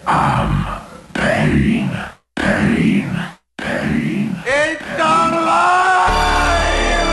Pain. It's not alive!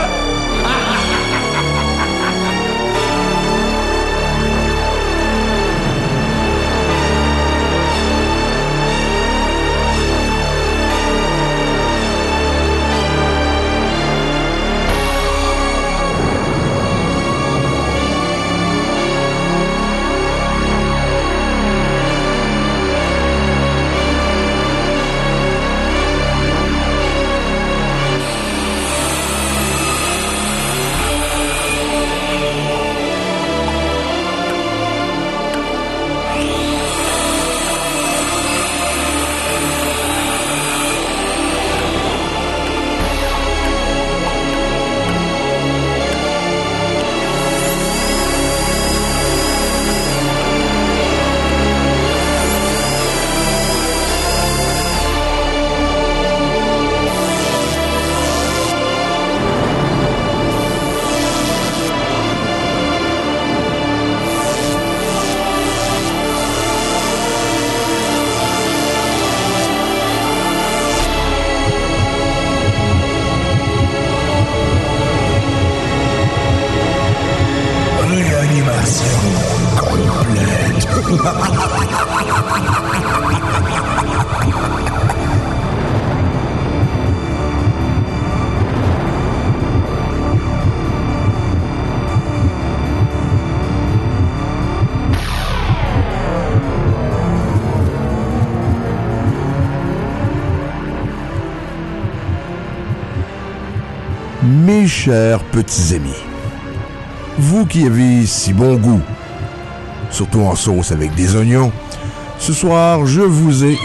Mes chers petits amis, vous qui avez si bon goût, surtout en sauce avec des oignons, ce soir je vous ai...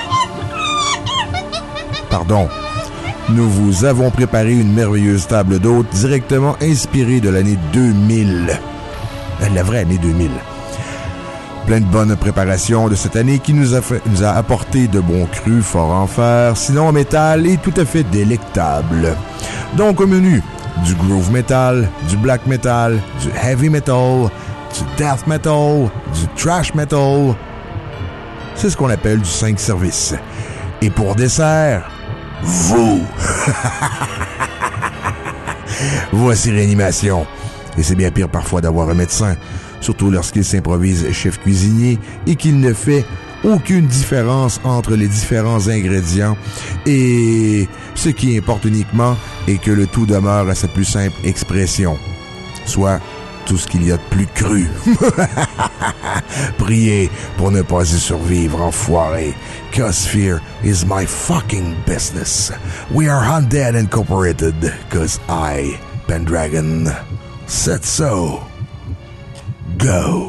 Pardon. Nous vous avons préparé une merveilleuse table d'hôtes directement inspirée de l'année 2000. La vraie année 2000. Plein de bonnes préparations de cette année qui nous a apporté de bons crus forts en fer, sinon en métal et tout à fait délectables. Donc au menu, du groove metal, du black metal, du heavy metal, du death metal, du thrash metal. C'est ce qu'on appelle du 5 services. Et pour dessert, vous! Voici Réanimation. Et c'est bien pire parfois d'avoir un médecin, surtout lorsqu'il s'improvise chef cuisinier et qu'il ne fait aucune différence entre les différents ingrédients. Et ce qui importe uniquement est que le tout demeure à sa plus simple expression, soit tout ce qu'il y a de plus cru. Priez pour ne pas y survivre, enfoiré. Cause fear is my fucking business. We are Undead Incorporated, cause I, Pendragon, said so. Go.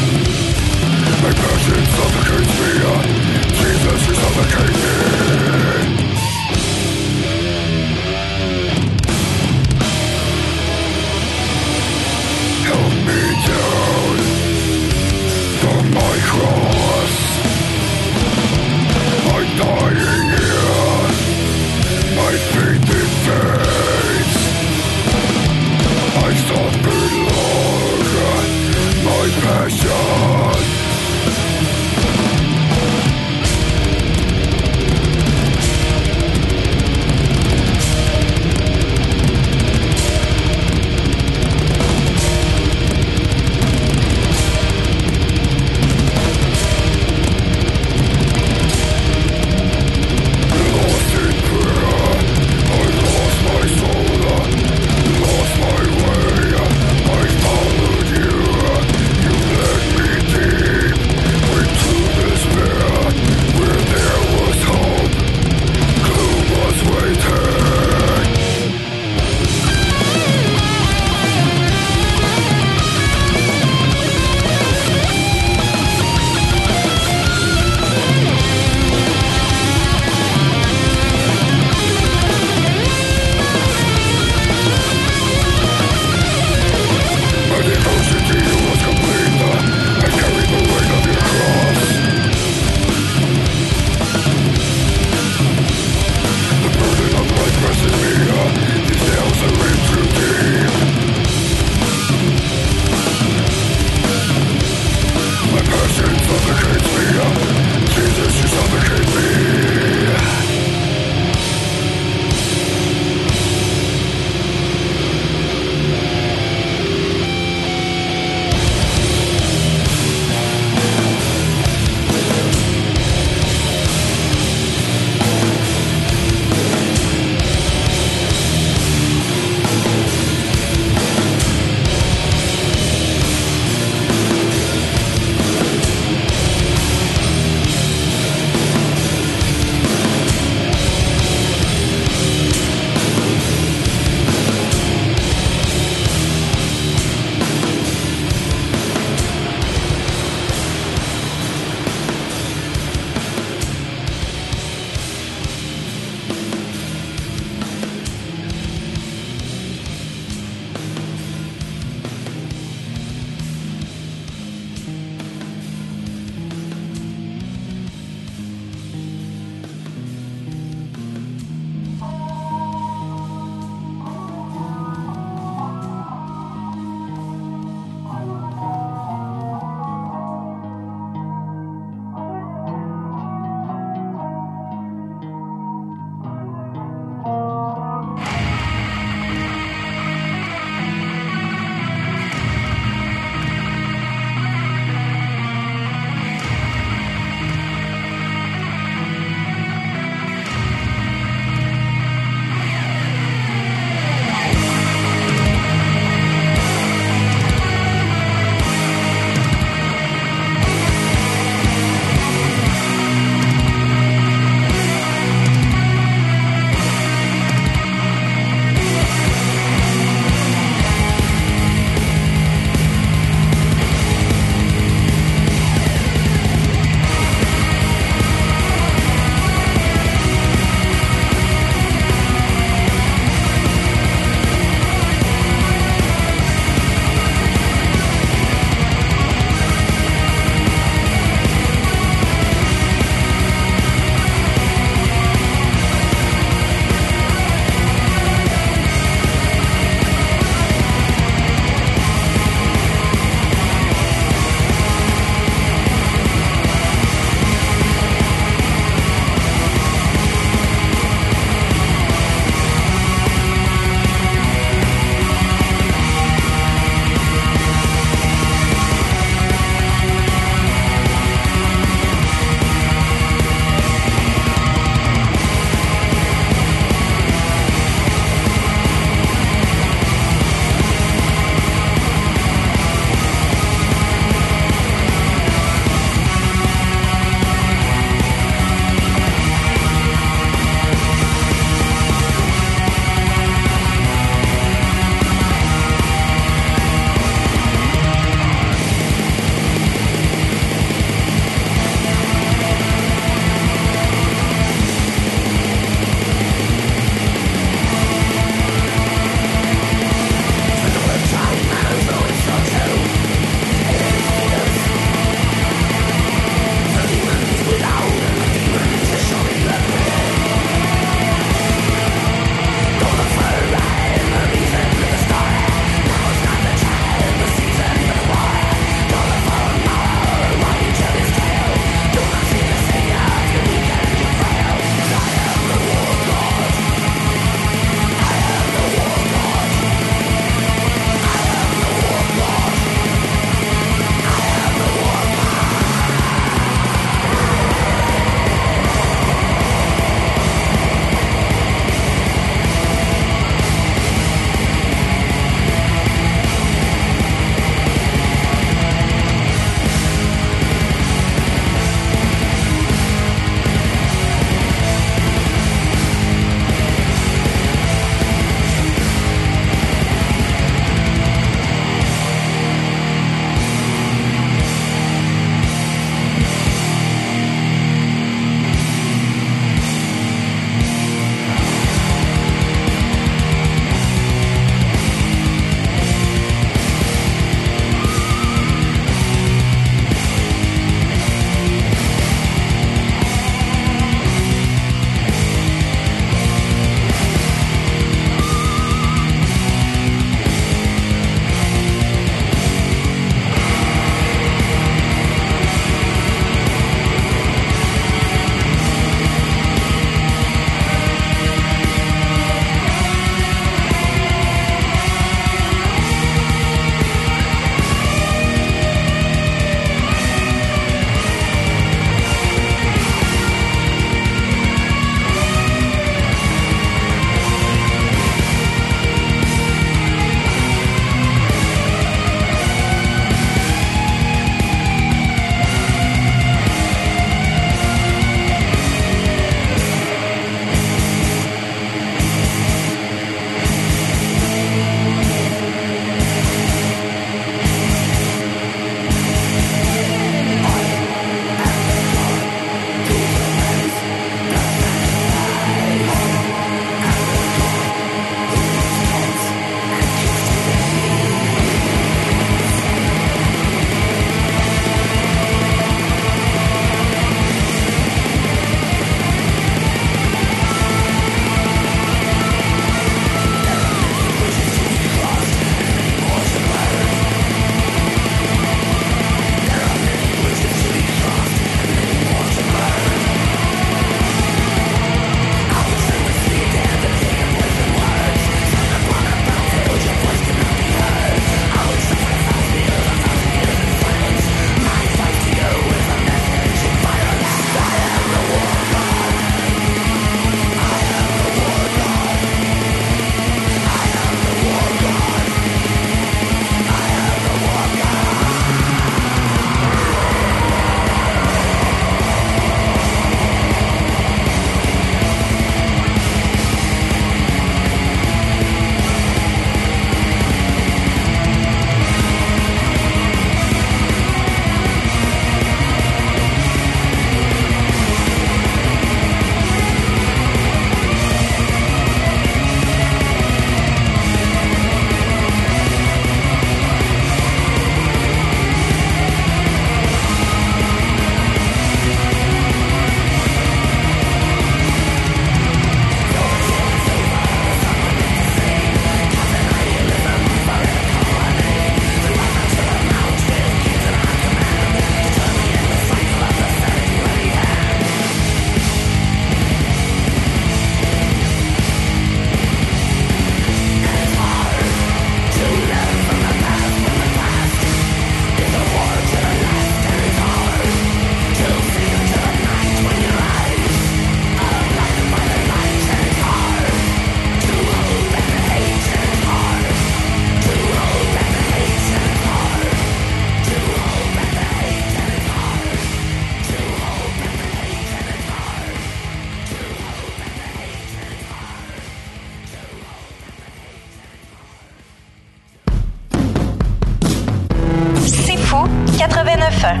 89.1.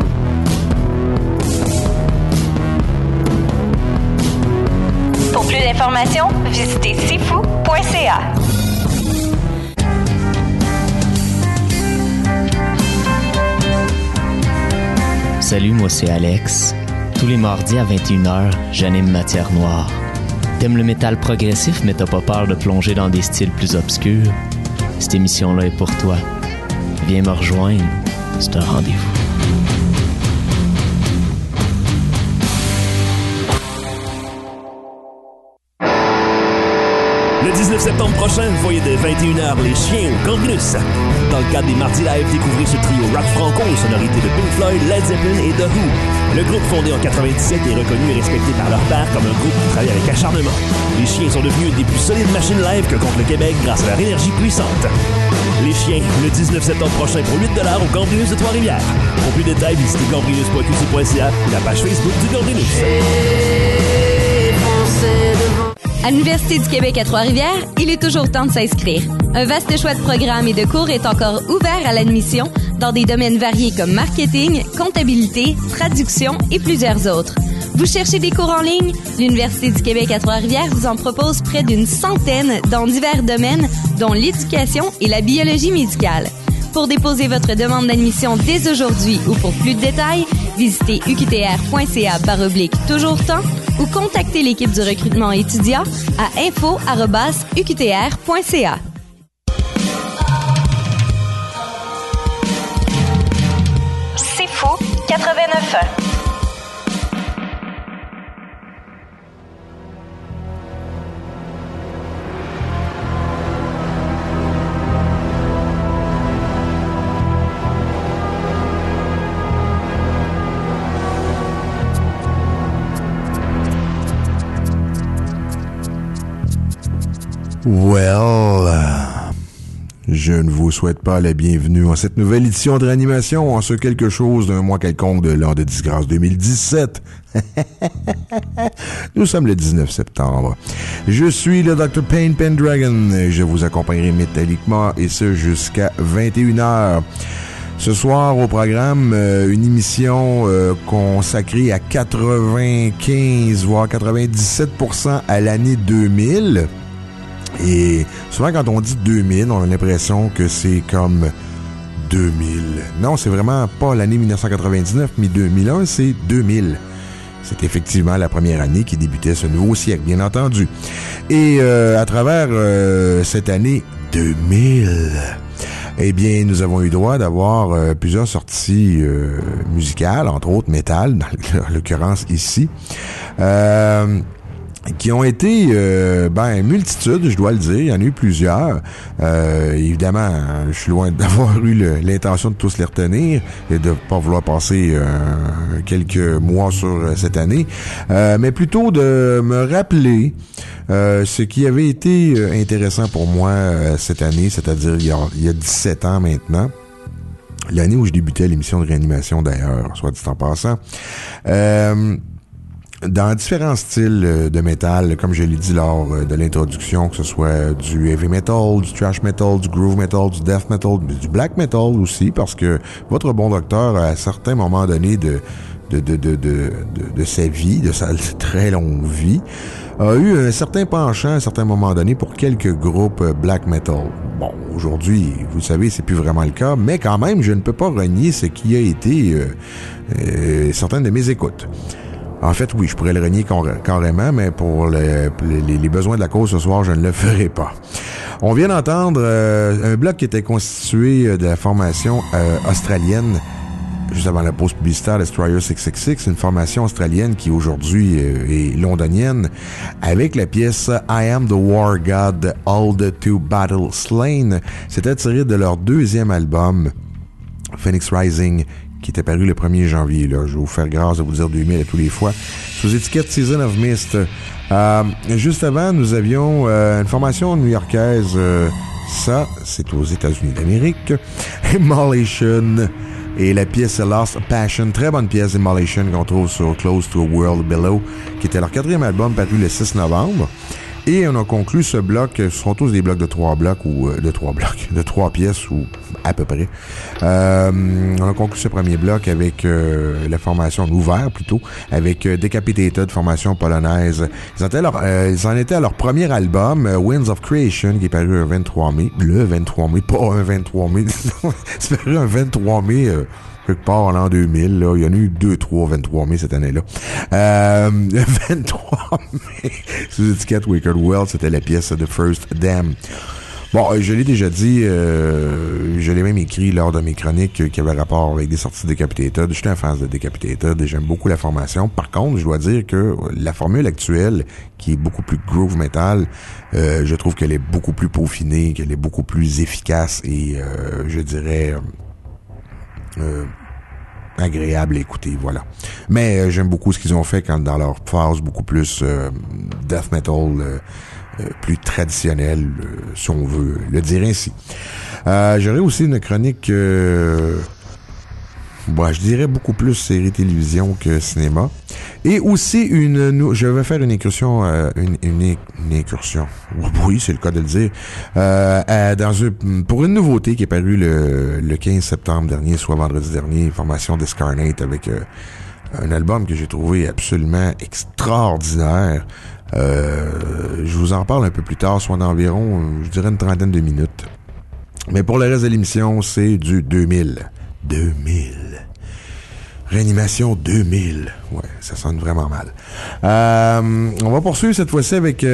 Pour plus d'informations, visitez sifou.ca. Salut, moi c'est Alex. Tous les mardis à 21h, j'anime Matière Noire. T'aimes le métal progressif mais t'as pas peur de plonger dans des styles plus obscurs? Cette émission-là est pour toi. Viens me rejoindre, c'est un rendez-vous. Le 19 septembre prochain, voyez dès 21h Les Chiens au Gambrinus. Dans le cadre des Mardis Live, découvrez ce trio rock franco aux sonorités de Pink Floyd, Led Zeppelin et The Who. Le groupe fondé en 97 est reconnu et respecté par leur père comme un groupe qui travaille avec acharnement. Les Chiens sont devenus une des plus solides machines live que compte le Québec grâce à leur énergie puissante. Les Chiens, le 19 septembre prochain pour 8$ au Gambrinus de Trois-Rivières. Pour plus de détails, visitez gambrinus.qc.ca et la page Facebook du Gambrinus. À l'Université du Québec à Trois-Rivières, il est toujours temps de s'inscrire. Un vaste choix de programmes et de cours est encore ouvert à l'admission dans des domaines variés comme marketing, comptabilité, traduction et plusieurs autres. Vous cherchez des cours en ligne? L'Université du Québec à Trois-Rivières vous en propose près d'une centaine dans divers domaines, dont l'éducation et la biologie médicale. Pour déposer votre demande d'admission dès aujourd'hui ou pour plus de détails, visitez uqtr.ca/toujours temps ou contactez l'équipe du recrutement étudiant à info@uqtr.ca. C'est fou, 89.1. Well, je ne vous souhaite pas la bienvenue en cette nouvelle édition de réanimation en ce quelque chose d'un mois quelconque de l'an de disgrâce 2017. Nous sommes le 19 septembre. Je suis le Dr. Payne Pendragon et je vous accompagnerai métalliquement et ce jusqu'à 21h. Ce soir au programme, une émission consacrée à 95 voire 97% à l'année 2000. Et souvent, quand on dit 2000, on a l'impression que c'est comme 2000. Non, c'est vraiment pas l'année 1999, mais 2001, c'est 2000. C'est effectivement la première année qui débutait ce nouveau siècle, bien entendu. Et à travers cette année 2000, eh bien, nous avons eu droit d'avoir plusieurs sorties musicales, entre autres métal, dans l'occurrence ici. Qui ont été, multitude, je dois le dire. Il y en a eu plusieurs. Évidemment, je suis loin d'avoir eu l'intention de tous les retenir et de pas vouloir passer quelques mois sur cette année. Mais plutôt de me rappeler ce qui avait été intéressant pour moi cette année, c'est-à-dire il y a 17 ans maintenant. L'année où je débutais l'émission de réanimation d'ailleurs, soit dit en passant. Dans différents styles de métal, comme je l'ai dit lors de l'introduction, que ce soit du heavy metal, du thrash metal, du groove metal, du death metal, du black metal aussi, parce que votre bon docteur, à certains moments donnés de sa vie, de sa très longue vie, a eu un certain penchant à un certain moment donné pour quelques groupes black metal. Bon, aujourd'hui, vous le savez, c'est plus vraiment le cas, mais quand même, je ne peux pas renier ce qui a été certaines de mes écoutes. En fait, oui, je pourrais le renier carrément, mais pour les besoins de la cause ce soir, je ne le ferai pas. On vient d'entendre un bloc qui était constitué de la formation australienne, juste avant la pause publicitaire, Destroyer 666, une formation australienne qui aujourd'hui est londonienne, avec la pièce I Am the War God, All to Battle Slain. C'était tiré de leur deuxième album, Phoenix Rising, qui était paru le 1er janvier. Là. Je vais vous faire grâce de vous dire 2000 à tous les fois. Sous étiquette Season of Mist. Juste avant, nous avions une formation new-yorkaise. Ça, c'est aux États-Unis d'Amérique. Immolation. Et la pièce Lost Passion. Très bonne pièce Immolation qu'on trouve sur Close to a World Below, qui était leur 4e album paru le 6 novembre. Et on a conclu ce bloc, ce sont tous des blocs de 3 blocs ou de 3 pièces ou à peu près. On a conclu ce premier bloc avec la formation ouvert plutôt, avec Decapitated, formation polonaise. Ils en étaient à leur premier album, Winds of Creation, qui est paru le 23 mai. Le 23 mai, pas un 23 mai. C'est paru un 23 mai... quelque part en l'an 2000, là. Il y en a eu 23 mai cette année-là. Le 23 mai, sous étiquette Wicked World, c'était la pièce The First Dam. Bon, je l'ai déjà dit, je l'ai même écrit lors de mes chroniques qui avaient rapport avec des sorties de Decapitated. Je suis un fan de Decapitated et j'aime beaucoup la formation. Par contre, je dois dire que la formule actuelle, qui est beaucoup plus groove metal, je trouve qu'elle est beaucoup plus peaufinée, qu'elle est beaucoup plus efficace et, je dirais... agréable à écouter, voilà. Mais j'aime beaucoup ce qu'ils ont fait quand dans leur phase beaucoup plus death metal, plus traditionnel, si on veut le dire ainsi. J'aurais aussi une chronique, je dirais beaucoup plus série télévision que cinéma. Et aussi je vais faire une incursion, une incursion. Oui, c'est le cas de le dire. Pour une nouveauté qui est parue le 15 septembre dernier, soit vendredi dernier, formation Discarnate avec un album que j'ai trouvé absolument extraordinaire. Je vous en parle un peu plus tard, soit d'environ, je dirais une trentaine de minutes. Mais pour le reste de l'émission, c'est du 2000. Réanimation 2000. Ouais, ça sonne vraiment mal. On va poursuivre cette fois-ci avec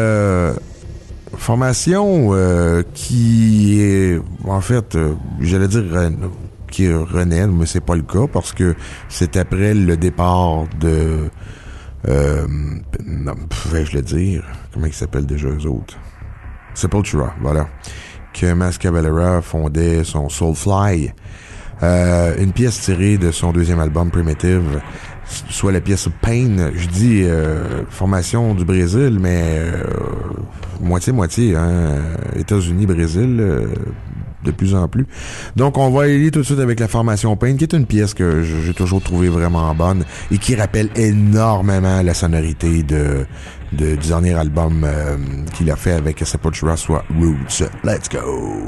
formation qui est, en fait, j'allais dire qui renaît, mais c'est pas le cas parce que c'est après le départ de pouvais-je le dire? Comment ils s'appellent déjà eux autres? Sepultura, voilà. Que Max Cavalera fondait son Soulfly. Une pièce tirée de son deuxième album Primitive, soit la pièce Pain. Je dis formation du Brésil, mais moitié-moitié, hein, États-Unis, Brésil, de plus en plus. Donc on va aller tout de suite avec la formation Pain, qui est une pièce que j'ai toujours trouvée vraiment bonne et qui rappelle énormément la sonorité du dernier album qu'il a fait avec Sepultura, soit Roots. Let's go!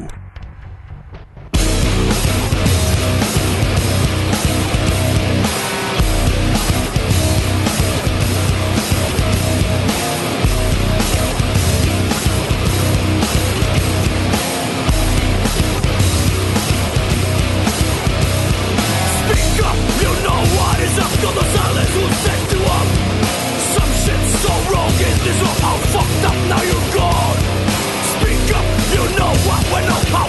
Fucked up, now you're gone. Speak up, you know what, we're not power.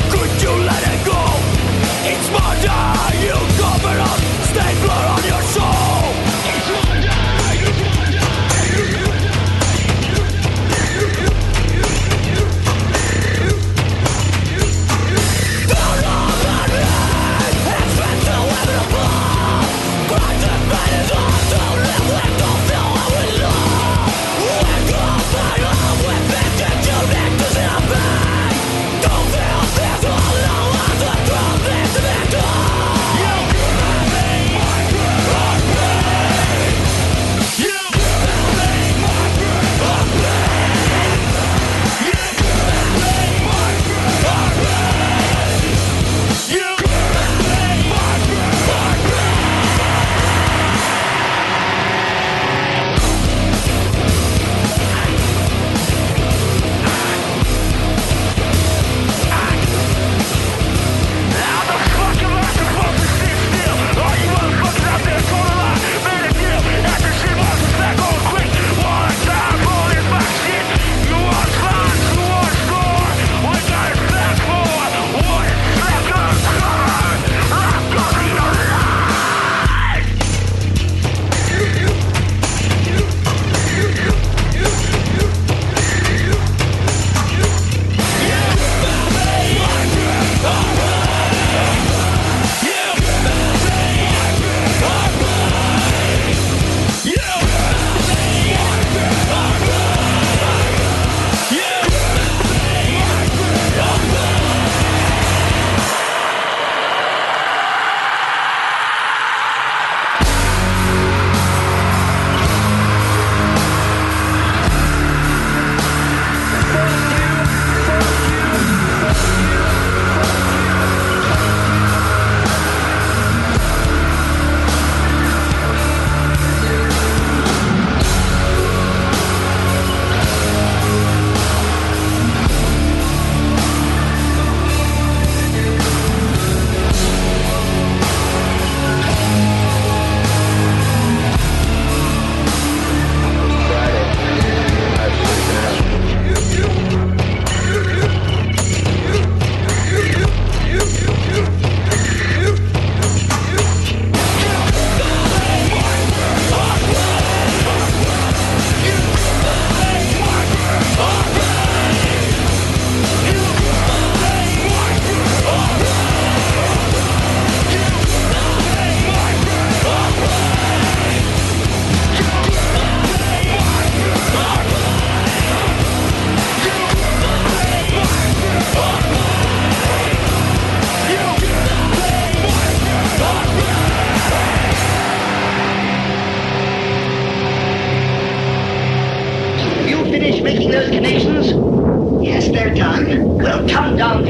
sun will come down.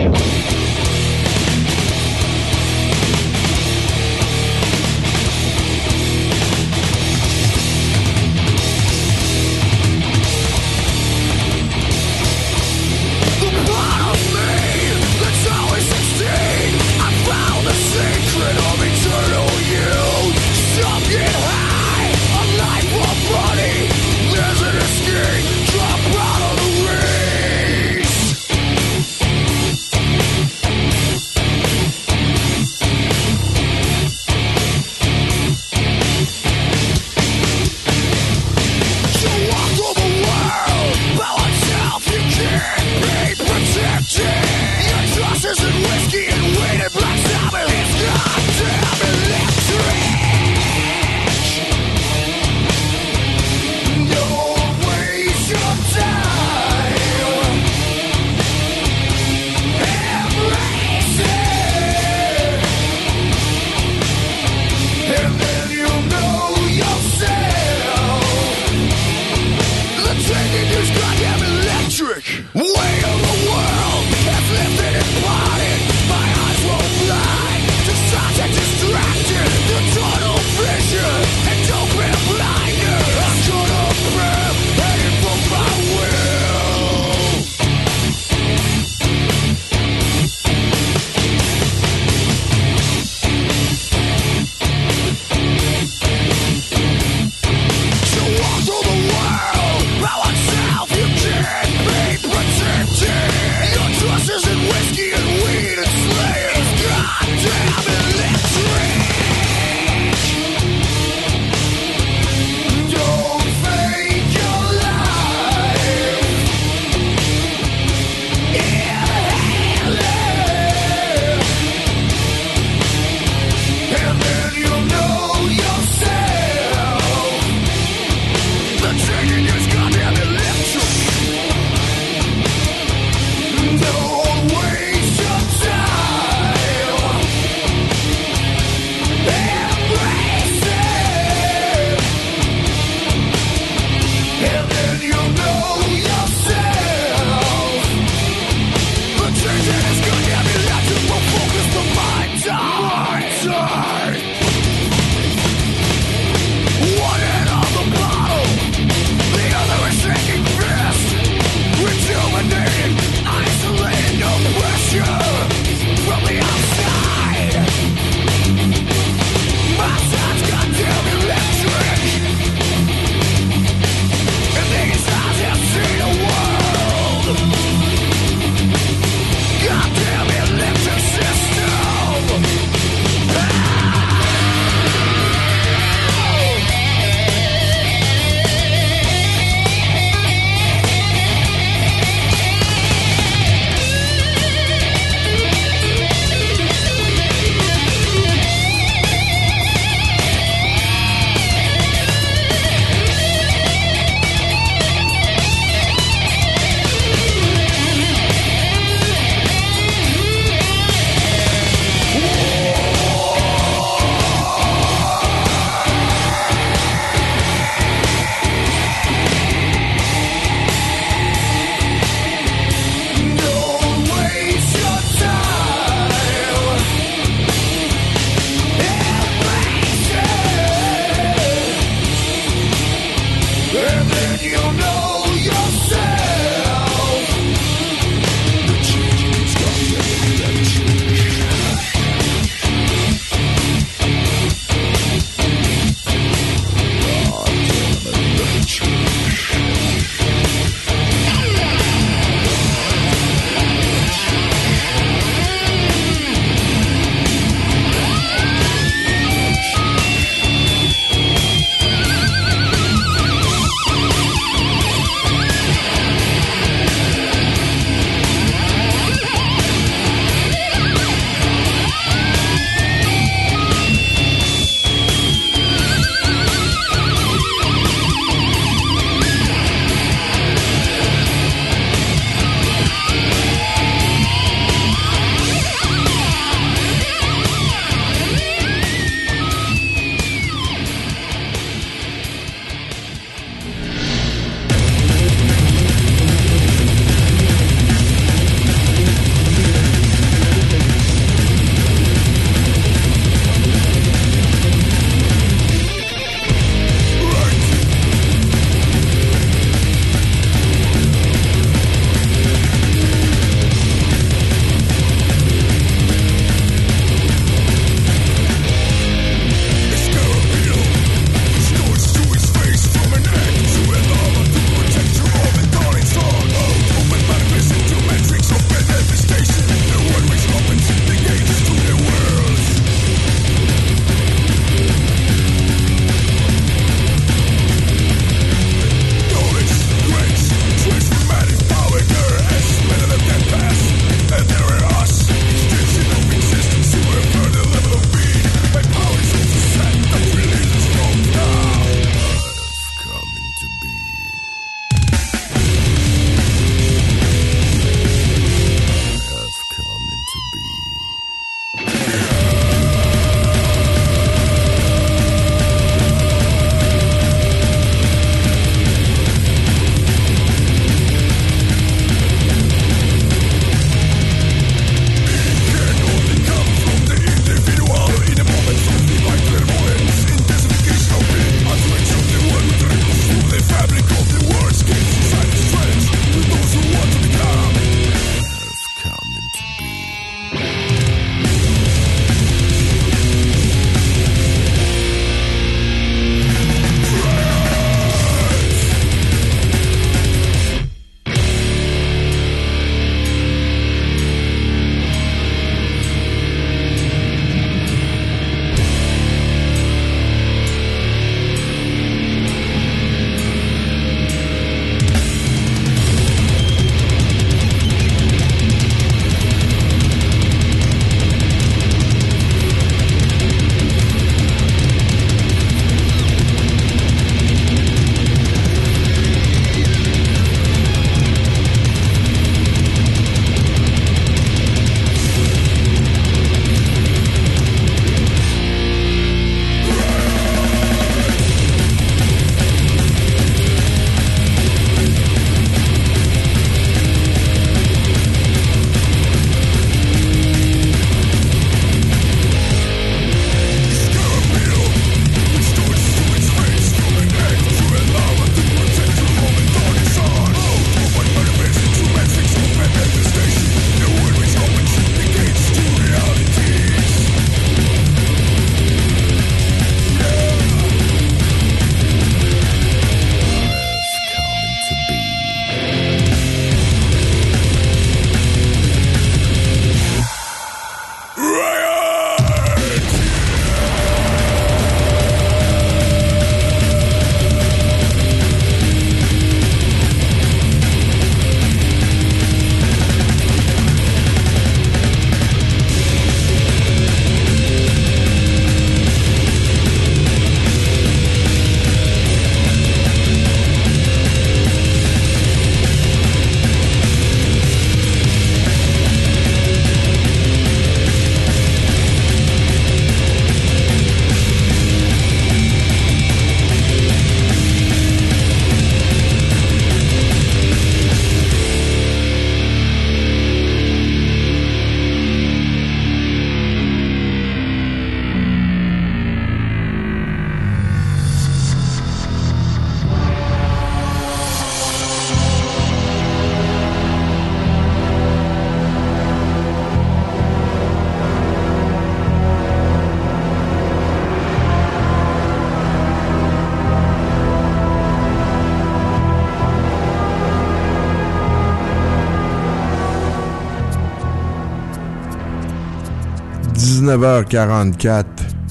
19h44.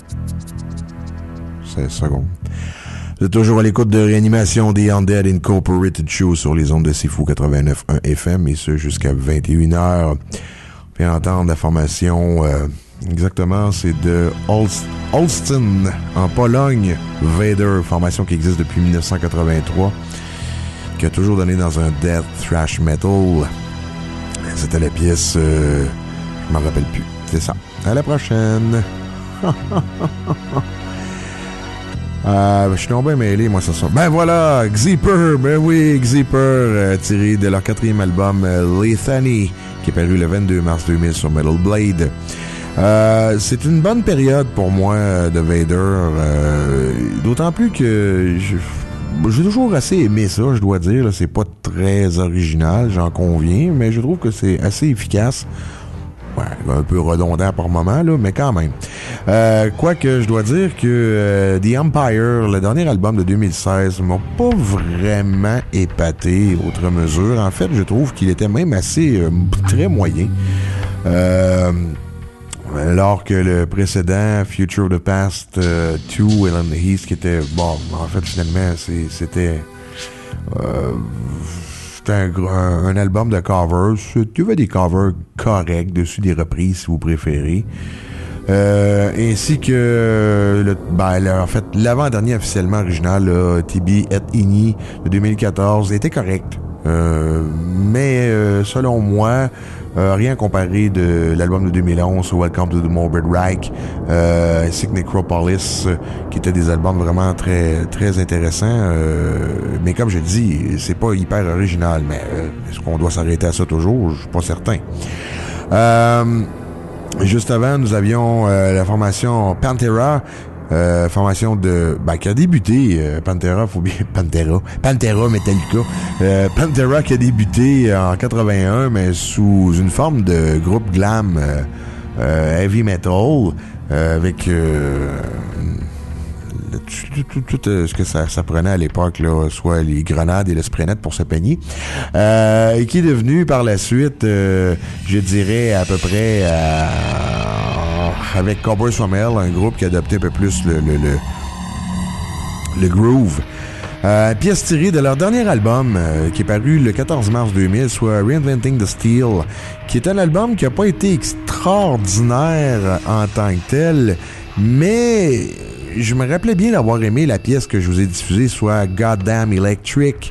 16 secondes. Vous êtes toujours à l'écoute de Réanimation des Undead Incorporated Show sur les ondes de Sifu 89.1 FM et ce jusqu'à 21h. On vient entendre la formation, exactement, c'est de Olsztyn en Pologne. Vader, formation qui existe depuis 1983, qui a toujours donné dans un death thrash metal. C'était la pièce, je m'en rappelle plus. C'est ça. À la prochaine. Je suis tombé mêlé, moi, ce soir. Ben voilà, Xeeper, ben oui, Xeeper, tiré de leur 4e album, Lethany, qui est paru le 22 mars 2000 sur Metal Blade. C'est une bonne période pour moi de Vader, d'autant plus que j'ai toujours assez aimé ça, je dois dire. Là, c'est pas très original, j'en conviens, mais je trouve que c'est assez efficace. Ouais, un peu redondant par moment, là, mais quand même. Quoique, je dois dire que The Empire, le dernier album de 2016, m'a pas vraiment épaté outre mesure. En fait, je trouve qu'il était même assez très moyen. Alors que le précédent, Future of the Past 2, Will and the East, qui était, bon, en fait, finalement, c'était un album de covers. Tu veux des covers corrects, dessus des reprises, si vous préférez. Ainsi que, en fait, l'avant-dernier officiellement original, là, TB et Ini, de 2014, était correct. Mais, selon moi, rien comparé de l'album de 2011, Welcome to the Morbid Reich, ainsi que Necropolis, qui étaient des albums vraiment très, très intéressants. Mais comme je dis, c'est pas hyper original, mais est-ce qu'on doit s'arrêter à ça toujours? Je suis pas certain. Juste avant, nous avions la formation Pantera, formation de qui a débuté Pantera Metallica, Pantera qui a débuté en 81 mais sous une forme de groupe glam heavy metal avec tout ce que ça prenait à l'époque, là, soit les grenades et le spray net pour se peigner, et qui est devenu par la suite, je dirais à peu près avec Cowboys from Hell, un groupe qui a adopté un peu plus le groove. Pièce tirée de leur dernier album qui est paru le 14 mars 2000, soit Reinventing the Steel, qui est un album qui n'a pas été extraordinaire en tant que tel, mais je me rappelais bien d'avoir aimé la pièce que je vous ai diffusée, soit Goddamn Electric,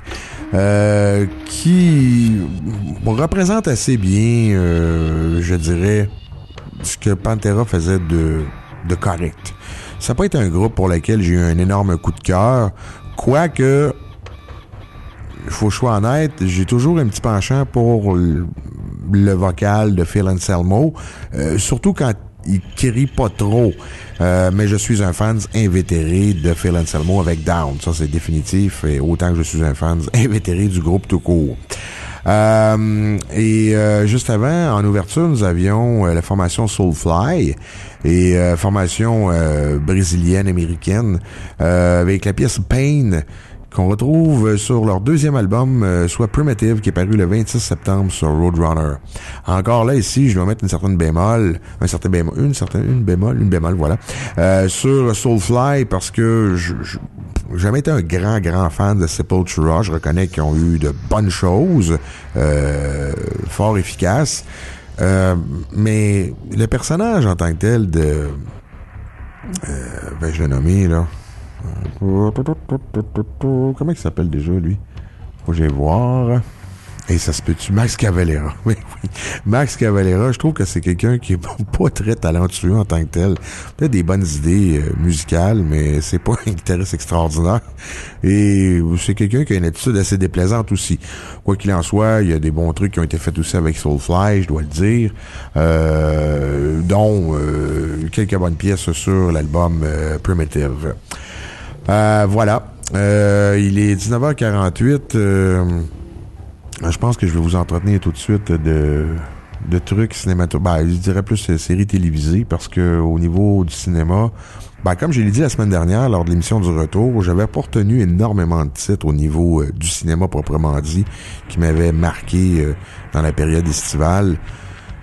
qui représente assez bien, je dirais, ce que Pantera faisait de correct. Ça n'a pas été un groupe pour lequel j'ai eu un énorme coup de cœur, quoique, il faut que je sois honnête, j'ai toujours un petit penchant pour le vocal de Phil Anselmo, surtout quand il crie pas trop. Mais je suis un fan invétéré de Phil Anselmo avec Down. Ça, c'est définitif. Et autant que je suis un fan invétéré du groupe tout court. Juste avant, en ouverture, nous avions la formation Soulfly et formation brésilienne-américaine avec la pièce Pain, qu'on retrouve sur leur deuxième album, soit Primitive, qui est paru le 26 septembre sur Roadrunner. Encore là, ici, je dois mettre une bémol, voilà, sur Soulfly, parce que j'ai jamais été un grand fan de Sepultura. Je reconnais qu'ils ont eu de bonnes choses, fort efficaces, mais le personnage en tant que tel de... je l'ai nommé, là... Comment il s'appelle déjà, lui? Faut que j'aille voir. Et ça se peut-tu? Max Cavalera. Oui. Max Cavalera, je trouve que c'est quelqu'un qui est pas très talentueux en tant que tel. Peut-être des bonnes idées musicales, mais c'est pas un guitariste extraordinaire. Et c'est quelqu'un qui a une attitude assez déplaisante aussi. Quoi qu'il en soit, il y a des bons trucs qui ont été faits aussi avec Soulfly, je dois le dire. Dont quelques bonnes pièces sur l'album Primitive. Voilà. Il est 19h48. Je pense que je vais vous entretenir tout de suite de trucs cinématographiques. Je dirais plus séries télévisées, parce que au niveau du cinéma, comme je l'ai dit la semaine dernière lors de l'émission du retour, j'avais pas retenu énormément de titres au niveau du cinéma proprement dit qui m'avaient marqué dans la période estivale.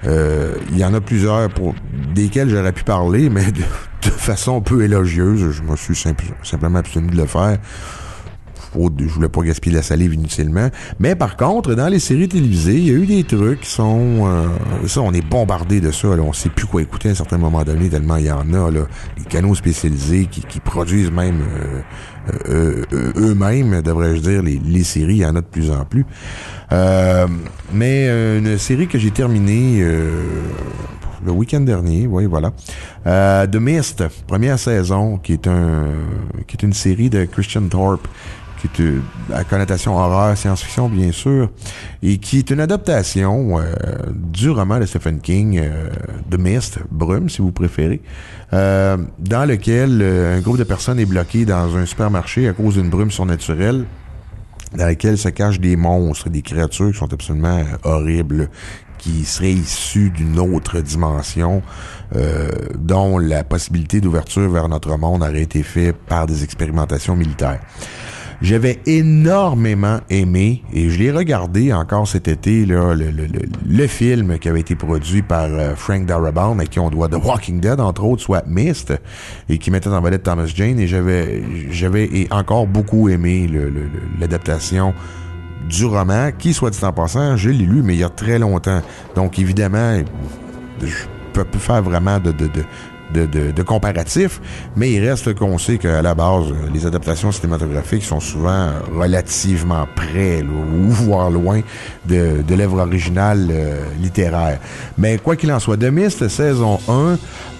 Il y en a plusieurs pour desquels j'aurais pu parler, mais de façon peu élogieuse. Je me suis simplement abstenu de le faire. Je voulais pas gaspiller la salive inutilement. Mais par contre, dans les séries télévisées, il y a eu des trucs qui sont... ça, on est bombardé de ça. Là. On sait plus quoi écouter à un certain moment donné, tellement il y en a. Là. Les canaux spécialisés qui produisent même eux-mêmes, devrais-je dire, les séries, il y en a de plus en plus. Mais une série que j'ai terminée... le week-end dernier, oui, voilà. The Mist, première saison, qui est une série de Christian Thorpe, qui est à connotation horreur, science-fiction, bien sûr, et qui est une adaptation du roman de Stephen King, The Mist, Brume, si vous préférez, dans lequel un groupe de personnes est bloqué dans un supermarché à cause d'une brume surnaturelle, dans laquelle se cachent des monstres, des créatures qui sont absolument horribles, qui seraient issues d'une autre dimension, dont la possibilité d'ouverture vers notre monde aurait été faite par des expérimentations militaires. J'avais énormément aimé, et je l'ai regardé encore cet été, là, le film qui avait été produit par Frank Darabont, à qui on doit The Walking Dead, entre autres, soit Mist, et qui mettait en vedette Thomas Jane, et j'avais encore beaucoup aimé l'adaptation du roman, qui, soit dit en passant, je l'ai lu, mais il y a très longtemps. Donc, évidemment, je peux plus faire vraiment de comparatif, mais il reste qu'on sait qu'à la base, les adaptations cinématographiques sont souvent relativement près, là, ou voire loin de l'œuvre originale littéraire. Mais quoi qu'il en soit, The Mist, saison 1,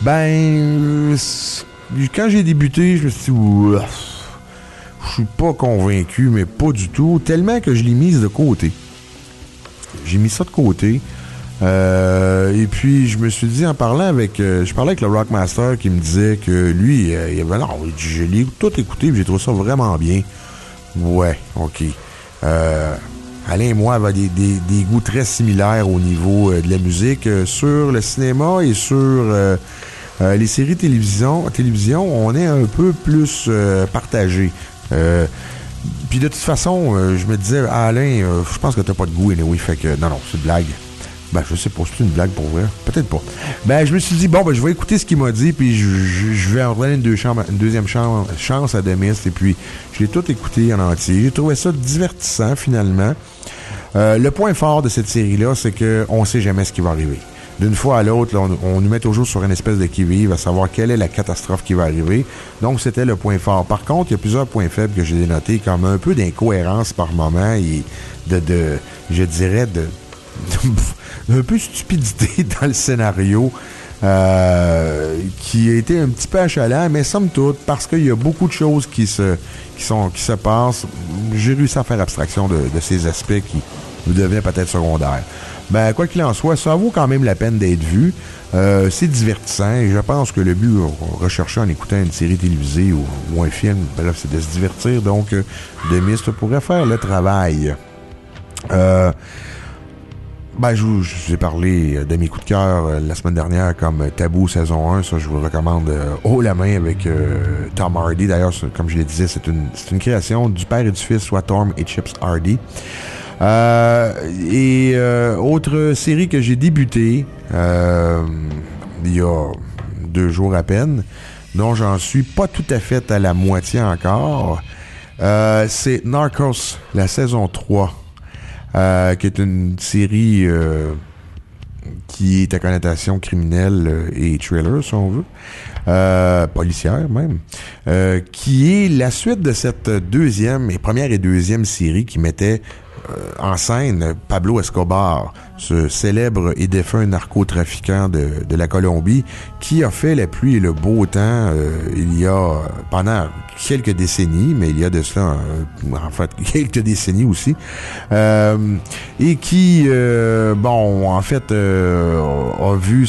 quand j'ai débuté, je me suis dit, je suis pas convaincu, mais pas du tout, tellement que je l'ai mise de côté. J'ai mis ça de côté. Et puis, je me suis dit, en parlant avec... je parlais avec le Rockmaster qui me disait que lui, il avait... Non, je l'ai tout écouté et j'ai trouvé ça vraiment bien. Ouais, OK. Alain et moi avons des goûts très similaires au niveau de la musique. Sur le cinéma et sur les séries télévision, on est un peu plus partagés. Puis de toute façon, je me disais, Alain, je pense que t'as pas de goût, anyway, fait que... Non, c'est une blague. Je sais pas, c'est une blague pour vrai. Peut-être pas. Je me suis dit, je vais écouter ce qu'il m'a dit, puis je vais en donner une deuxième chance à The Mist, et puis je l'ai tout écouté en entier. J'ai trouvé ça divertissant, finalement. Le point fort de cette série-là, c'est que on sait jamais ce qui va arriver. D'une fois à l'autre, là, on nous met toujours sur une espèce de qui-vive à savoir quelle est la catastrophe qui va arriver. Donc, c'était le point fort. Par contre, il y a plusieurs points faibles que j'ai dénotés, comme un peu d'incohérence par moment et je dirais, un peu de stupidité dans le scénario qui a été un petit peu achalant, mais somme toute, parce qu'il y a beaucoup de choses qui se passent, j'ai réussi à faire abstraction de ces aspects qui nous deviennent peut-être secondaires. Quoi qu'il en soit, ça vaut quand même la peine d'être vu. C'est divertissant et je pense que le but recherché en écoutant une série télévisée ou un film, bref, c'est de se divertir. Donc, The Mist pourrait faire le travail. Je vous ai parlé de mes coups de cœur la semaine dernière comme Taboo saison 1. Ça, je vous le recommande haut la main avec Tom Hardy. D'ailleurs, comme je le disais, c'est une création du père et du fils, soit Tom et Chips Hardy. Autre série que j'ai débutée il y a 2 jours à peine, dont j'en suis pas tout à fait à la moitié encore, c'est Narcos, la saison 3. Qui est une série qui est à connotation criminelle et thriller, si on veut, policière même, qui est la suite de cette première et deuxième série qui mettait en scène Pablo Escobar, ce célèbre et défunt narcotrafiquant de la Colombie, qui a fait la pluie et le beau temps pendant quelques décennies, mais il y a de cela quelques décennies aussi, et qui a vu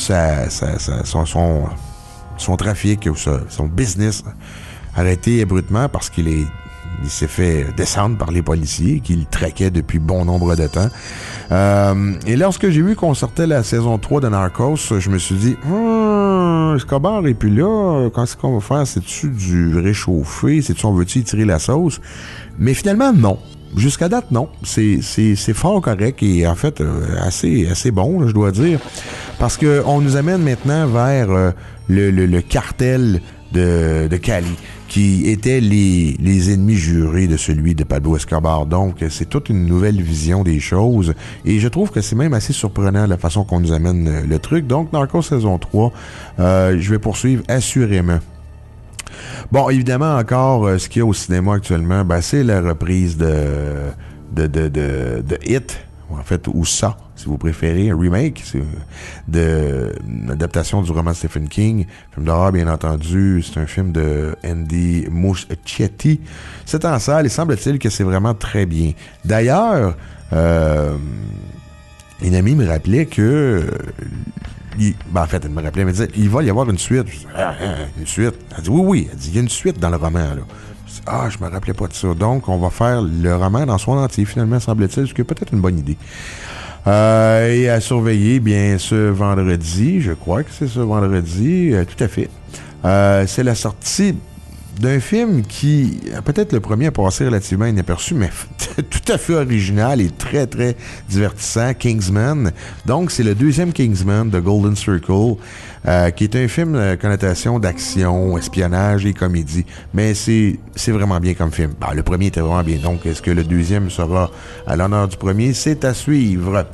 son trafic ou son business arrêté abruptement parce qu'il s'est fait descendre par les policiers qui le traquaient depuis bon nombre de temps. Et lorsque j'ai vu qu'on sortait la saison 3 de Narcos, je me suis dit, Escobar est plus là, qu'est-ce qu'on va faire? C'est-tu du réchauffé? C'est-tu on veut-tu tirer la sauce? Mais finalement, non. Jusqu'à date, non. C'est fort correct et en fait assez bon, là, je dois dire. parce que on nous amène maintenant vers le cartel de Cali, qui étaient les ennemis jurés de celui de Pablo Escobar. Donc, c'est toute une nouvelle vision des choses. Et je trouve que c'est même assez surprenant la façon qu'on nous amène le truc. Donc, Narcos saison 3, je vais poursuivre assurément. Bon, évidemment, encore, ce qu'il y a au cinéma actuellement, ben, c'est la reprise de It, en fait, ou Ça, si vous préférez, un remake une adaptation du roman de Stephen King, film d'horreur bien entendu, c'est un film de Andy Muschietti. C'est en salle et semble-t-il que c'est vraiment très bien. D'ailleurs, une amie me rappelait que en fait, elle me rappelait, elle me disait, il va y avoir une suite. Une suite? Elle dit, oui, elle dit, il y a une suite dans le roman, là. Je me rappelais pas de ça. Donc, on va faire le roman dans son entier, finalement, semble-t-il, ce qui est peut-être une bonne idée. Et à surveiller, bien, ce vendredi, je crois que c'est ce vendredi, tout à fait. C'est la sortie d'un film qui, peut-être le premier à passer relativement inaperçu, mais tout à fait original et très, très divertissant, Kingsman. Donc, c'est le deuxième Kingsman de Golden Circle, qui est un film de connotation d'action, espionnage et comédie. Mais c'est vraiment bien comme film. Le premier était vraiment bien. Donc, est-ce que le deuxième sera à l'honneur du premier? C'est à suivre.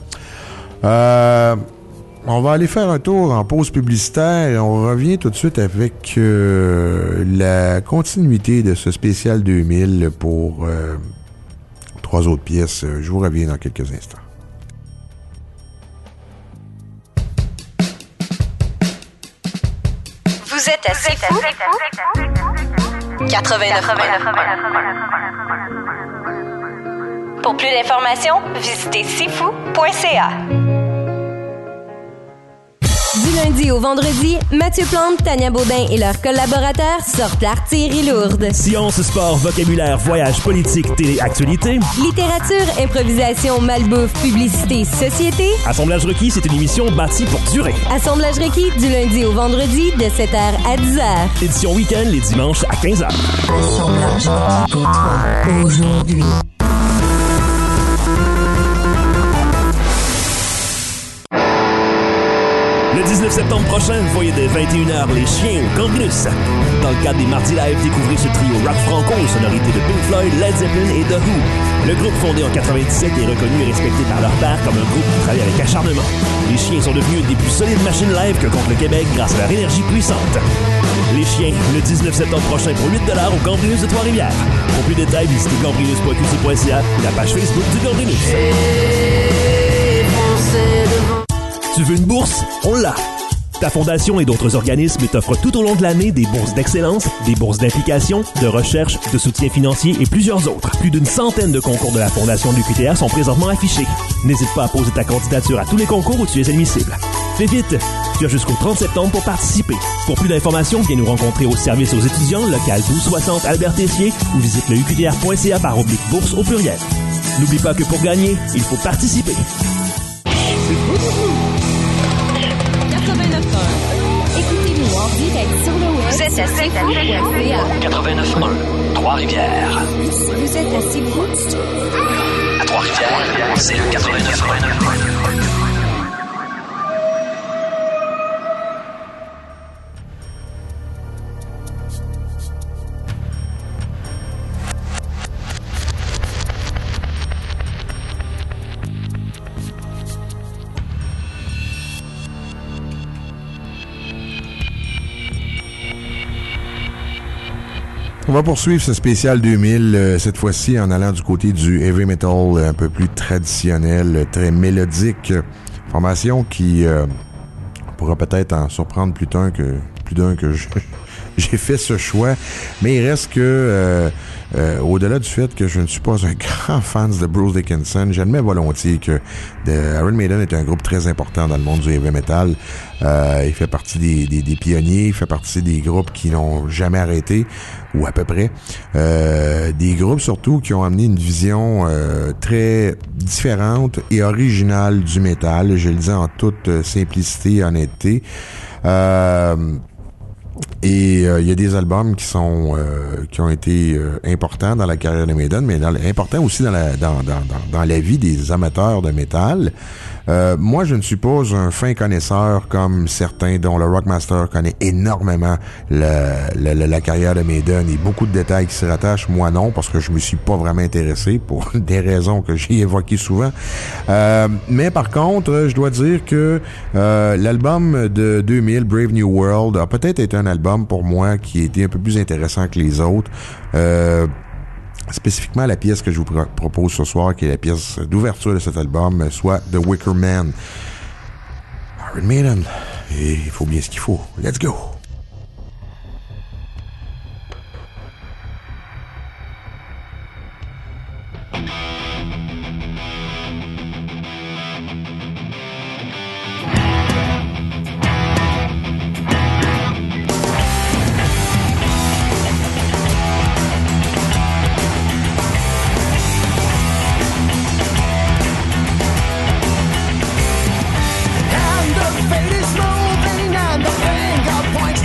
On va aller faire un tour en pause publicitaire et on revient tout de suite avec la continuité de ce spécial 2000 pour 3 autres pièces. Je vous reviens dans quelques instants. Vous êtes assez fou? 89. Pour plus d'informations, visitez sifou.ca. Du lundi au vendredi, Mathieu Plante, Tania Baudin et leurs collaborateurs sortent l'artillerie lourde. Science, sport, vocabulaire, voyage, politique, télé, actualité. Littérature, improvisation, malbouffe, publicité, société. Assemblage requis, c'est une émission bâtie pour durer. Assemblage requis du lundi au vendredi de 7h à 10h. Édition week-end les dimanches à 15h. Assemblage requis pour toi aujourd'hui. Le 19 septembre prochain, voyez dès 21h les chiens au Campinus. Dans le cadre des Mardis Live, découvrez ce trio rock franco aux sonorités de Pink Floyd, Led Zeppelin et The Who. Le groupe fondé en 97 est reconnu et respecté par leur père comme un groupe qui travaille avec acharnement. Les chiens sont devenus une des plus solides machines live que compte le Québec grâce à leur énergie puissante. Les chiens, le 19 septembre prochain pour 8$ au Campinus de Trois-Rivières. Pour plus de détails, visitez campinus.qc.ca et la page Facebook du Campinus. Tu veux une bourse? On l'a! Ta fondation et d'autres organismes t'offrent tout au long de l'année des bourses d'excellence, des bourses d'implication, de recherche, de soutien financier et plusieurs autres. Plus d'une centaine de concours de la Fondation de l'UQTR sont présentement affichés. N'hésite pas à poser ta candidature à tous les concours où tu es admissible. Fais vite! Tu as jusqu'au 30 septembre pour participer. Pour plus d'informations, viens nous rencontrer au service aux étudiants, local 1260 Albert-Tessier ou visite le uqtr.ca/bourse au pluriel. N'oublie pas que pour gagner, il faut participer. 89.1. Écoutez-nous en direct sur le web. Vous êtes assez fou? 89.1 Trois-Rivières. Vous êtes assez fou? À Trois-Rivières, c'est le 89.1. On va poursuivre ce spécial 2000, cette fois-ci en allant du côté du heavy metal un peu plus traditionnel, très mélodique. Formation qui pourra peut-être en surprendre plus d'un que j'ai fait ce choix. Mais il reste que, au-delà du fait que je ne suis pas un grand fan de Bruce Dickinson, j'admets volontiers que Iron Maiden est un groupe très important dans le monde du heavy metal. Il fait partie des pionniers, il fait partie des groupes qui n'ont jamais arrêté, ou à peu près. Des groupes surtout qui ont amené une vision très différente et originale du métal. Je le dis en toute simplicité et honnêteté. Et il y a des albums qui ont été importants dans la carrière de Maiden, mais importants aussi dans la vie des amateurs de métal. Moi, je ne suis pas un fin connaisseur comme certains dont le Rockmaster connaît énormément la carrière de Maiden et beaucoup de détails qui s'y rattachent. Moi, non, parce que je me suis pas vraiment intéressé pour des raisons que j'ai évoquées souvent. Mais par contre, je dois dire que l'album de 2000, Brave New World, a peut-être été un album pour moi qui a été un peu plus intéressant que les autres. Spécifiquement la pièce que je vous propose ce soir, qui est la pièce d'ouverture de cet album, soit The Wicker Man. Iron Maiden, et il faut bien ce qu'il faut. Let's go! And the fate is moving and the finger points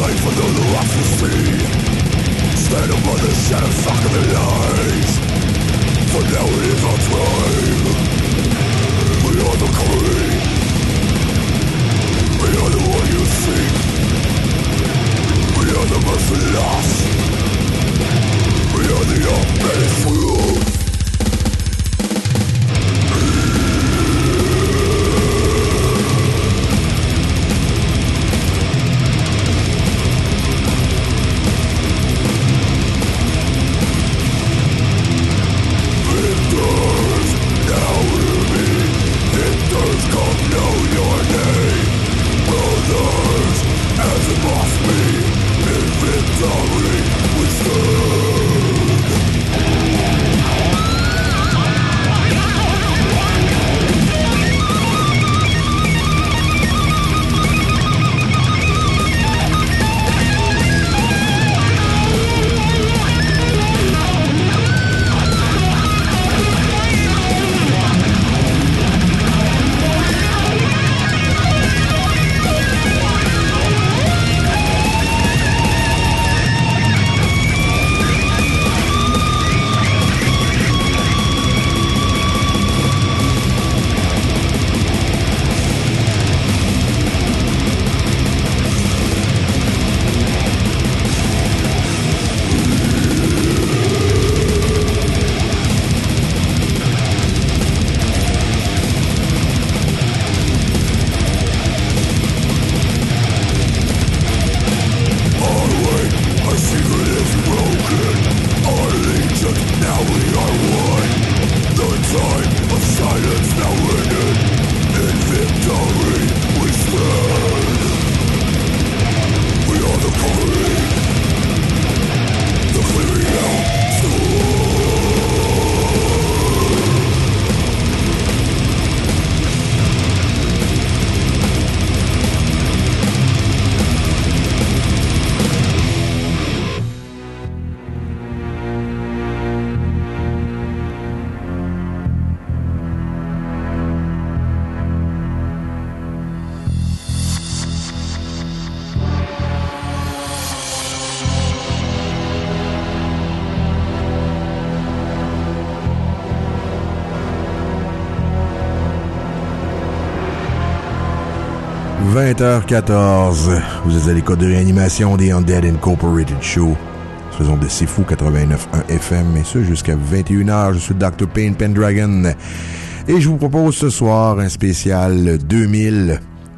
20h14, vous êtes à l'écoute de réanimation des Undead Incorporated Show. Faisons de C'est Fou 89.1 FM, et ce jusqu'à 21h. Je suis Dr. Pain Pendragon, et je vous propose ce soir un spécial 2000.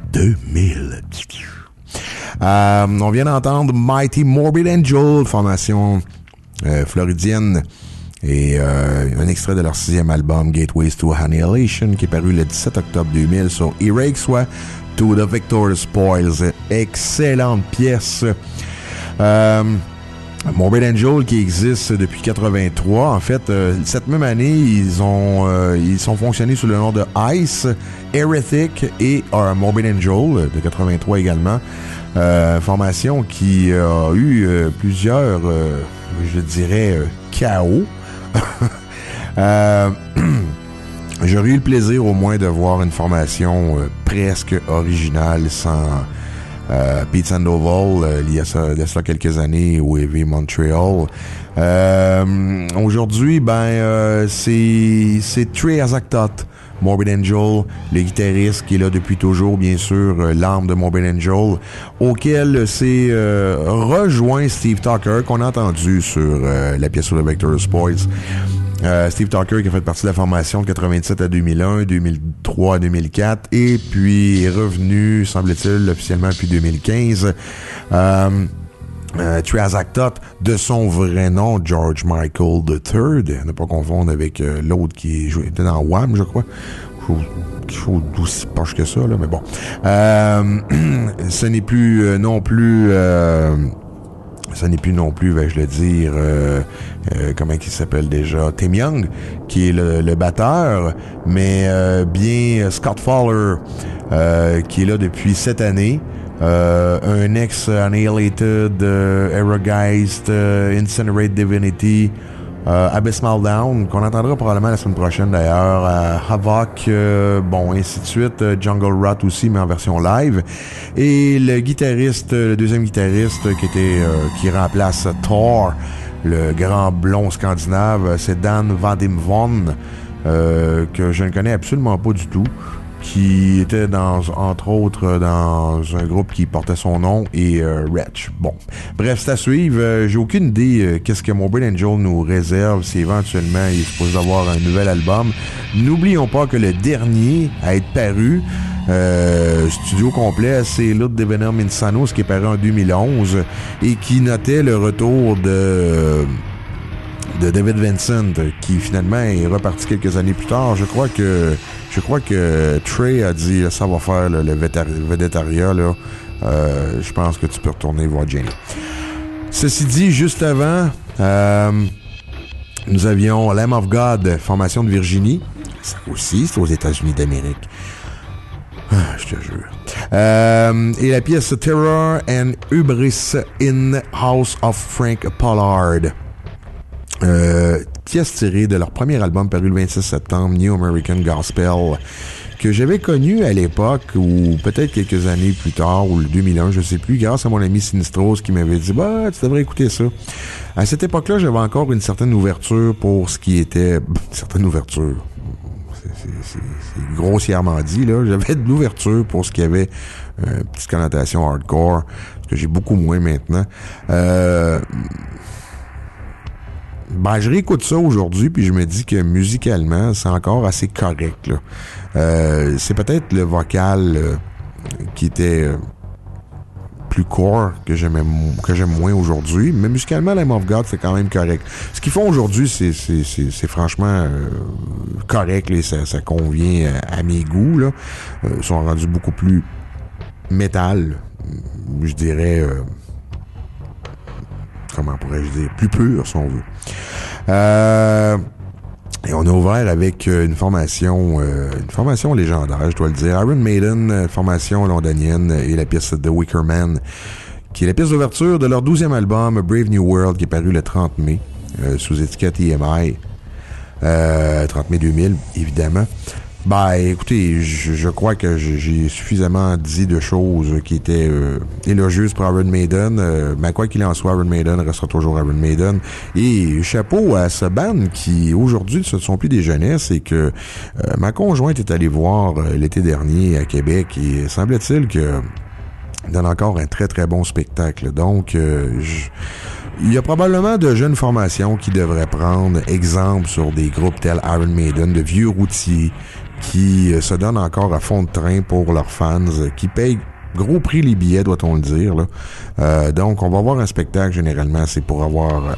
On vient d'entendre Mighty Morbid Angel, formation floridienne, et un extrait de leur 6e album Gateways to Annihilation, qui est paru le 17 octobre 2000 sur Earache, soit To the Victor's Spoils. Excellente pièce. Morbid Angel, qui existe depuis 83. En fait, cette même année, ils sont fonctionnés sous le nom de Ice, Heretic et Morbid Angel de 83 également. Formation qui a eu plusieurs, je dirais, chaos. J'aurais eu le plaisir au moins de voir une formation presque originale sans Pete Sandoval il y a ça quelques années au Heavy Montreal. Aujourd'hui, c'est Trey Azaktot, Morbid Angel, le guitariste qui est là depuis toujours, bien sûr, l'âme de Morbid Angel, auquel s'est rejoint Steve Tucker, qu'on a entendu sur la pièce sur le Victor's Spoils. Steve Tucker qui a fait partie de la formation de 87 à 2001, 2003 à 2004, et puis est revenu, semble-t-il, officiellement depuis 2015. Trey Azaktot, de son vrai nom, George Michael III, ne pas confondre avec l'autre qui était dans Wham, je crois. Chose d'aussi poche que ça, là, mais bon. Ce n'est plus non plus... Ce n'est plus non plus, vais-je le dire, comment il s'appelle déjà, Tim Young, qui est le batteur, mais bien Scott Fowler, qui est là depuis cette année, un ex-Annihilated, Erageist, Incinerate Divinity, Abysmal Down, qu'on entendra probablement la semaine prochaine d'ailleurs, Havoc, ainsi de suite, Jungle Rot aussi, mais en version live. Et le deuxième guitariste qui remplace Thor, le grand blond scandinave, c'est Dan Vadim Von, que je ne connais absolument pas du tout, qui était entre autres dans un groupe qui portait son nom, et Wretch. Bon, bref, c'est à suivre. J'ai aucune idée qu'est-ce que Morbid Angel nous réserve, si éventuellement il est supposé avoir un nouvel album. N'oublions pas que le dernier à être paru, studio complet, c'est Lud Devenum Insanos, qui est paru en 2011 et qui notait le retour de David Vincent, qui finalement est reparti quelques années plus tard. Je crois que Trey a dit ça va faire le védétariat là. Je pense que tu peux retourner voir Jenny. Ceci dit, juste avant, nous avions Lamb of God, formation de Virginie. Ça aussi, c'est aux États-Unis d'Amérique. Je te jure. Et la pièce Terror and Hubris in House of Frank Pollard. Pièce tirée de leur premier album paru le 26 septembre, New American Gospel, que j'avais connu à l'époque, ou peut-être quelques années plus tard, ou le 2001, je sais plus, grâce à mon ami Sinistros qui m'avait dit « Bah, tu devrais écouter ça ». À cette époque-là, j'avais encore une certaine ouverture pour ce qui était... certaine ouverture. C'est grossièrement dit, là. J'avais de l'ouverture pour ce qui avait une petite connotation hardcore, ce que j'ai beaucoup moins maintenant. Je réécoute ça aujourd'hui, puis je me dis que musicalement, c'est encore assez correct, là. C'est peut-être le vocal qui était plus core que j'aime moins aujourd'hui, mais musicalement, Lamb of God, c'est quand même correct. Ce qu'ils font aujourd'hui, c'est franchement correct, là, ça convient à mes goûts, là. Ils sont rendus beaucoup plus métal, je dirais... comment pourrais-je dire, plus pur, si on veut. Et on a ouvert avec une formation légendaire, je dois le dire. Iron Maiden, formation londonienne, et la pièce The Wicker Man, qui est la pièce d'ouverture de leur 12e album, Brave New World, qui est paru le 30 mai, sous étiquette EMI. 30 mai 2000, évidemment. Écoutez, je crois que j'ai suffisamment dit de choses qui étaient élogieuses pour Iron Maiden. Quoi qu'il en soit, Iron Maiden restera toujours Iron Maiden. Et chapeau à ce band qui, aujourd'hui, ce ne sont plus des jeunesses, et que ma conjointe est allée voir l'été dernier à Québec, et semble-t-il que donne encore un très très bon spectacle. Donc, il y a probablement de jeunes formations qui devraient prendre exemple sur des groupes tels Iron Maiden, de vieux routiers, qui se donnent encore à fond de train pour leurs fans, qui payent gros prix les billets, doit-on le dire, là. Donc, on va avoir un spectacle, généralement, c'est pour avoir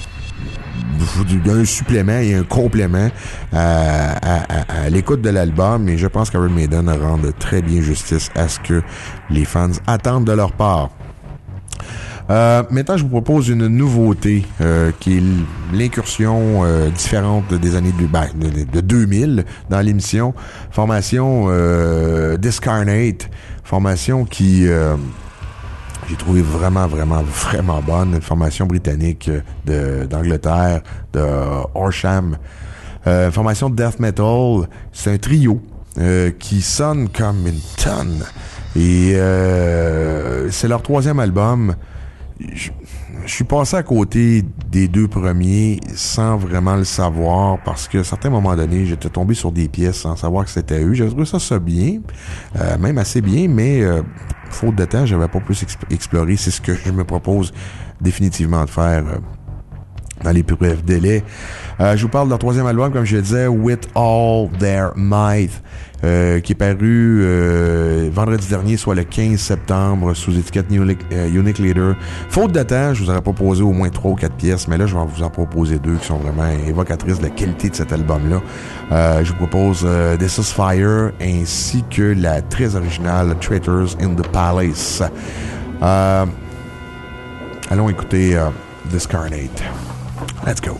un supplément et un complément à l'écoute de l'album, et je pense qu'Iron Maiden rendent très bien justice à ce que les fans attendent de leur part. Maintenant, je vous propose une nouveauté qui est l'incursion différente des années de 2000 dans l'émission. Formation Discarnate, formation qui j'ai trouvé vraiment bonne. Une formation britannique d'Angleterre, de Horsham. Formation de death metal. C'est un trio qui sonne comme une tonne. Et c'est leur 3e album. Je suis passé à côté des 2 premiers sans vraiment le savoir, parce qu'à certains moments donnés, j'étais tombé sur des pièces sans savoir que c'était eux. J'avais trouvé ça bien, même assez bien, mais faute de temps, j'avais pas plus exploré. C'est ce que je me propose définitivement de faire dans les plus brefs délais. Je vous parle de leur 3e album, comme je le disais, With All Their Might, qui est paru vendredi dernier, soit le 15 septembre, sous étiquette Unique Leader. Faute de temps, je vous aurais proposé au moins 3 ou 4 pièces, mais là, je vais vous en proposer 2 qui sont vraiment évocatrices de la qualité de cet album-là. Je vous propose This Is Fire, ainsi que la très originale Traitors in the Palace. Allons écouter Discarnate. Let's go.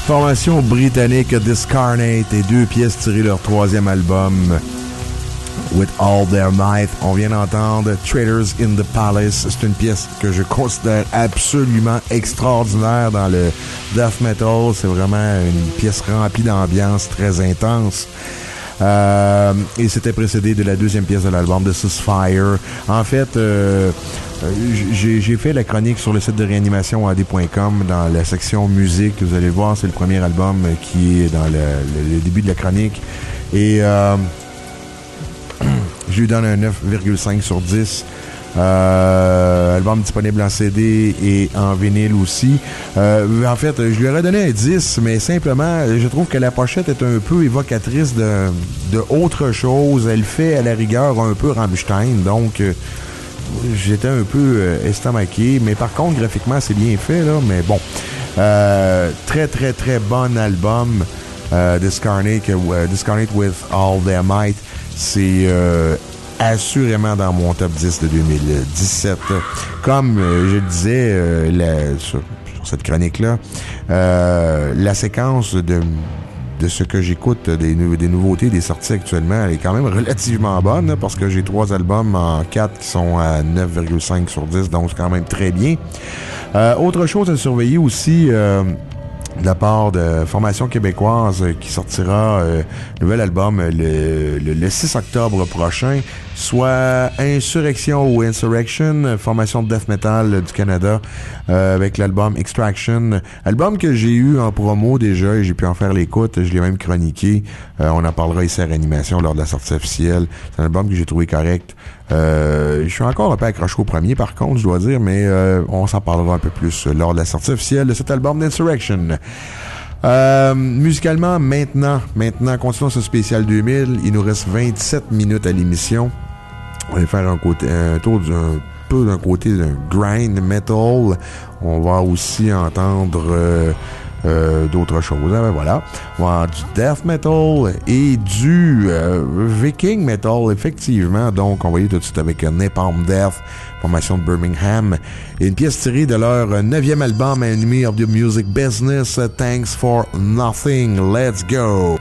Formation britannique Discarnate et 2 pièces tirées de leur 3e album With All Their Might. On vient d'entendre Traders in the Palace. C'est une pièce que je considère absolument extraordinaire dans le death metal. C'est vraiment une pièce remplie d'ambiance très intense. Et c'était précédé de la 2e pièce de l'album, This Is Fire. En fait, j'ai fait la chronique sur le site de réanimation AD.com dans la section musique. Vous allez voir, c'est le premier album qui est dans le début de la chronique. Et je lui donne un 9,5 sur 10. Album disponible en CD et en vinyle aussi. En fait, je lui aurais donné un 10, mais simplement, je trouve que la pochette est un peu évocatrice de autre chose. Elle fait à la rigueur un peu Rammstein, donc j'étais un peu estomaqué, mais par contre, graphiquement, c'est bien fait, là, mais bon. Très, très, très bon album, Discarnate with All Their Might. C'est assurément dans mon top 10 de 2017. Comme je le disais sur cette chronique-là, la séquence de ce que j'écoute des nouveautés, des sorties actuellement, elle est quand même relativement bonne, là, parce que j'ai 3 albums en 4 qui sont à 9,5 sur 10, donc c'est quand même très bien. Autre chose à surveiller aussi, de la part de Formation québécoise qui sortira nouvel album le 6 octobre prochain, soit Insurrection ou Insurrection, formation de death metal du Canada, avec l'album Extraction, album que j'ai eu en promo déjà et j'ai pu en faire l'écoute, je l'ai même chroniqué, on en parlera ici à Réanimation lors de la sortie officielle. C'est un album que j'ai trouvé correct. Je suis encore un peu accroché au premier par contre, je dois dire, mais on s'en parlera un peu plus lors de la sortie officielle de cet album d'Insurrection. Musicalement, maintenant, continuons ce spécial 2000. Il nous reste 27 minutes à l'émission. On va faire un tour d'un côté d'un grind metal. On va aussi entendre d'autres choses. Voilà. On va avoir du death metal et du viking metal, effectivement. Donc, on va y aller tout de suite avec Napalm Death, formation de Birmingham, et une pièce tirée de leur 9e album, Enemy of the Music Business, Thanks for Nothing. Let's go!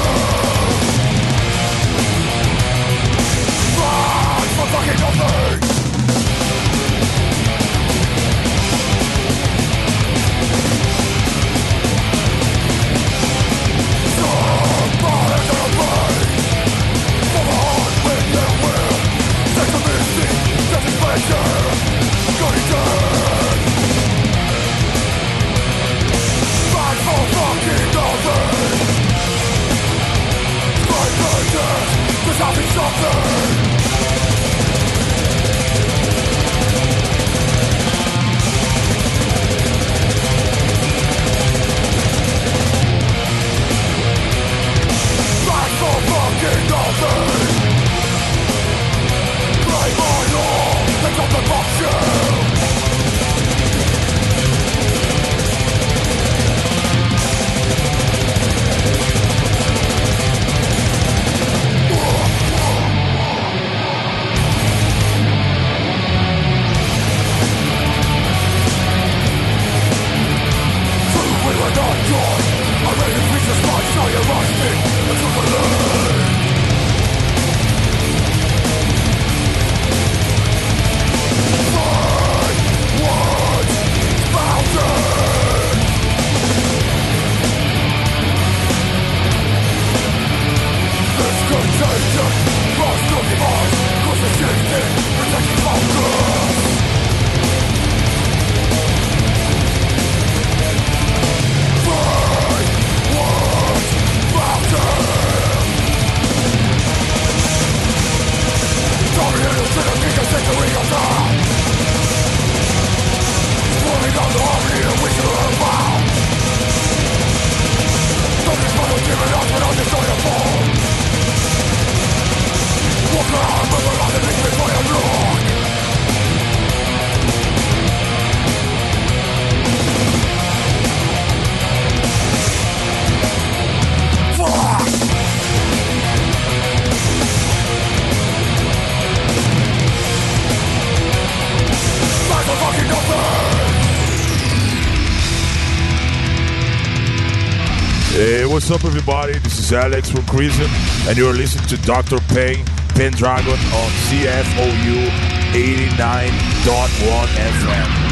Fucking nothing! what's up, everybody? This is Alex from Crimson, and you're listening to Dr. Pendragon on CFOU 89.1 FM.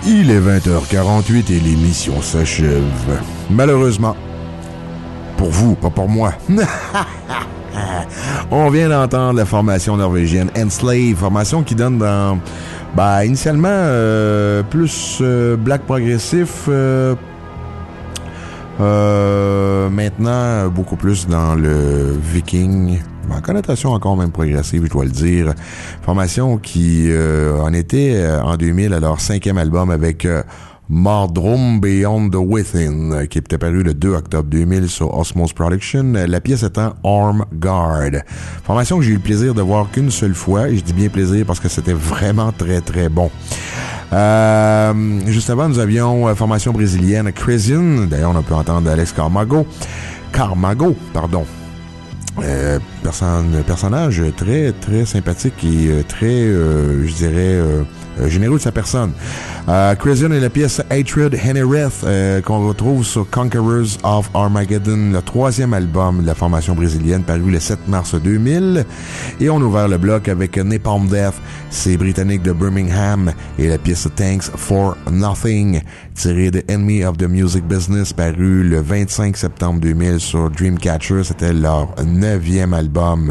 Il est 20h48 et l'émission s'achève. Malheureusement. Pour vous, pas pour moi. On vient d'entendre la formation norvégienne Enslave, formation qui donne dans... initialement, plus black progressif... maintenant, beaucoup plus dans le viking, en connotation encore même progressive, je dois le dire. Formation qui en était en 2000 à leur 5e album avec Mardrum Beyond the Within, qui est apparu le 2 octobre 2000 sur Osmose Production, la pièce étant Arm Guard. Formation que j'ai eu le plaisir de voir qu'une seule fois, et je dis bien plaisir parce que c'était vraiment très très bon. Juste avant, nous avions formation brésilienne Crisian. D'ailleurs, on a pu entendre Alex Camargo, personnage très très sympathique et très, je dirais, généreux de sa personne. Crisian et la pièce Hatred Hennereth qu'on retrouve sur Conquerors of Armageddon, le 3e album de la formation brésilienne paru le 7 mars 2000. Et on a ouvert le bloc avec Napalm Death, c'est britannique de Birmingham, et la pièce Thanks for Nothing, tirée de Enemy of the Music Business, paru le 25 septembre 2000 sur Dreamcatcher. C'était leur 9e album.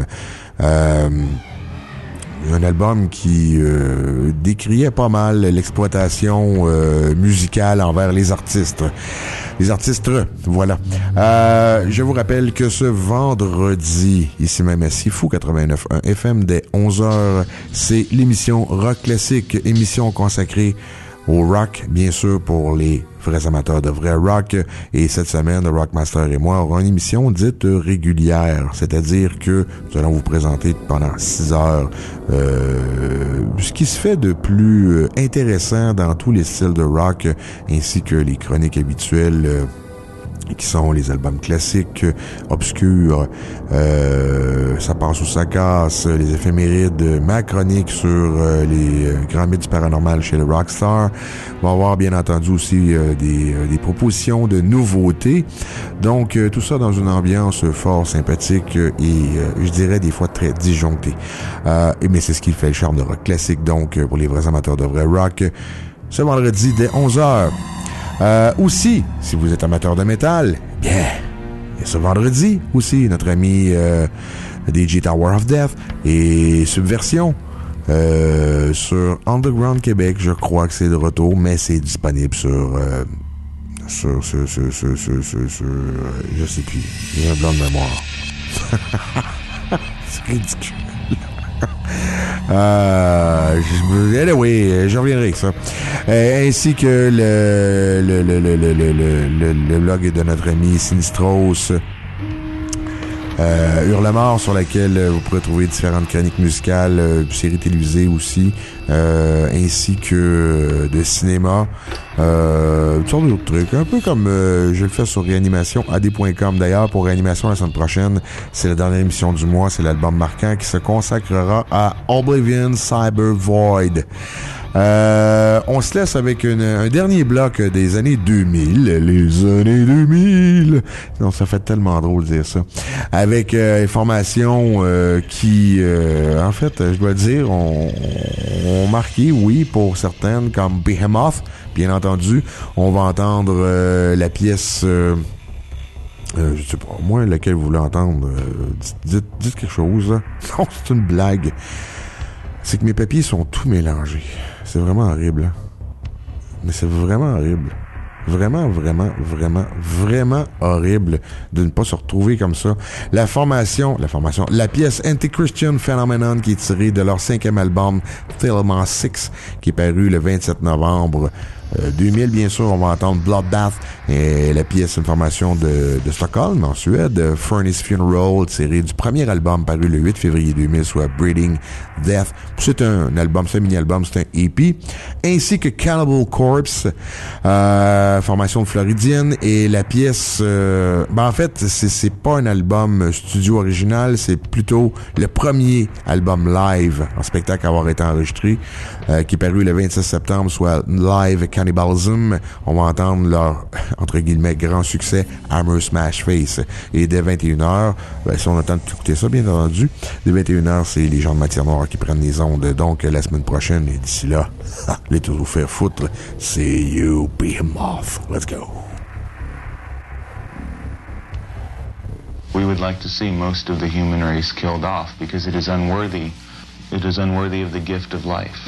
Un album qui décriait pas mal l'exploitation musicale envers les artistes. Les artistes, voilà. Je vous rappelle que ce vendredi, ici même à Sifu 89.1 FM, dès 11h, c'est l'émission Rock Classique, émission consacrée au rock, bien sûr, pour les vrais amateurs de vrai rock. Et cette semaine, le Rockmaster et moi aurons une émission dite régulière, c'est-à-dire que nous allons vous présenter pendant 6 heures ce qui se fait de plus intéressant dans tous les styles de rock, ainsi que les chroniques habituelles qui sont les albums classiques, obscurs, ça passe ou ça casse, les éphémérides, ma chronique sur les grands mythes du paranormal chez le Rockstar. On va avoir bien entendu aussi des propositions de nouveautés. Donc tout ça dans une ambiance fort sympathique et je dirais des fois très disjonctée. Mais c'est ce qui fait le charme de rock classique, donc pour les vrais amateurs de vrai rock, ce vendredi dès 11h. Aussi, si vous êtes amateur de métal, bien, il y a ce vendredi aussi, notre ami DJ Tower of Death et Subversion sur Underground Québec, je crois que c'est de retour, mais c'est disponible sur je sais plus, j'ai un blanc de mémoire. C'est ridicule. Anyway, je reviendrai avec ça. Ainsi que le blog de notre ami Sinistros, Hurlemort, sur laquelle vous pourrez trouver différentes chroniques musicales, séries télévisées aussi, ainsi que de cinéma, toutes sortes d'autres trucs, un peu comme je le fais sur Réanimation, ad.com. D'ailleurs, pour Réanimation la semaine prochaine, c'est la dernière émission du mois, c'est l'album marquant qui se consacrera à Oblivion Cyber Void. On se laisse avec un dernier bloc des années 2000. Les années 2000! Non, ça fait tellement drôle de dire ça. Avec une formation qui, en fait, je dois dire, ont marqué, oui, pour certaines, comme Behemoth, bien entendu. On va entendre la pièce... je sais pas, moi, laquelle vous voulez entendre. Dites quelque chose, là. Non, c'est une blague. C'est que mes papiers sont tout mélangés. C'est vraiment horrible. Hein? Mais c'est vraiment horrible. Vraiment, vraiment, vraiment, vraiment horrible de ne pas se retrouver comme ça. La pièce Anti-Christian Phenomenon, qui est tirée de leur 5e album Thelma 6, qui est paru le 27 novembre 2000, bien sûr. On va entendre Bloodbath, et la pièce, une formation de Stockholm, en Suède, Furnace Funeral, tirée du premier album paru le 8 février 2000, soit Breeding Death. C'est un album, c'est un mini-album, c'est un EP. Ainsi que Cannibal Corpse, formation floridienne, et la pièce, en fait, c'est pas un album studio original, c'est plutôt le premier album live en spectacle à avoir été enregistré, qui est paru le 26 septembre, soit Live Cannibalism. On va entendre leur, entre guillemets, grand succès, Hammer Smash Face. Et dès 21h, si on a le temps d'écouter ça, bien entendu, dès 21h, c'est les gens de Matière Noire qui prennent les ondes. Donc, la semaine prochaine, et d'ici là, les tout vous faire foutre, c'est You Behemoth. Let's go. We would like to see most of the human race killed off because it is unworthy. It is unworthy of the gift of life.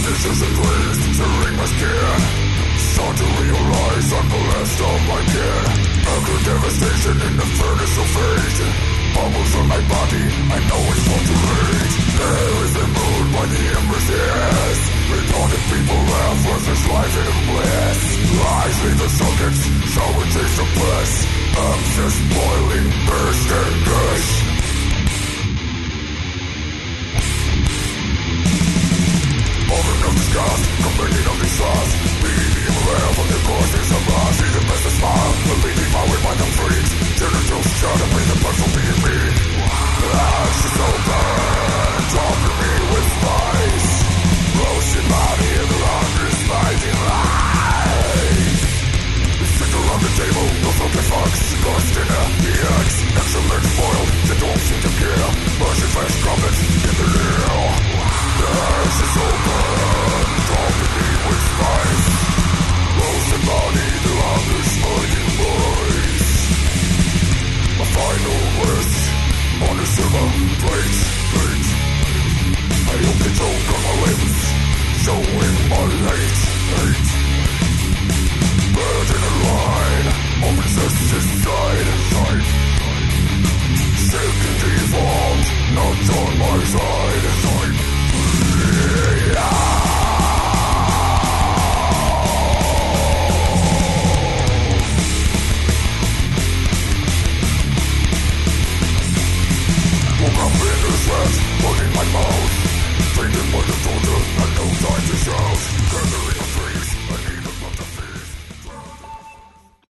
Conditions and dreams, tearing my skin. Start to realize I'm the last of my kin. Utter devastation in the furnace of fate. Bubbles on my body, I know it's far too late. There is a moon by the embers, yes. Retarded people laugh as there's life in bliss. Lies leave the sockets, sour taste of bliss. I'm just boiling, burst and gush. Over of the scars, complaining of these flaws. Being aware of the causes of loss. See the best to smile, but be devoured by the freaks. Genitals shut up in the blood for being me. She's so bad.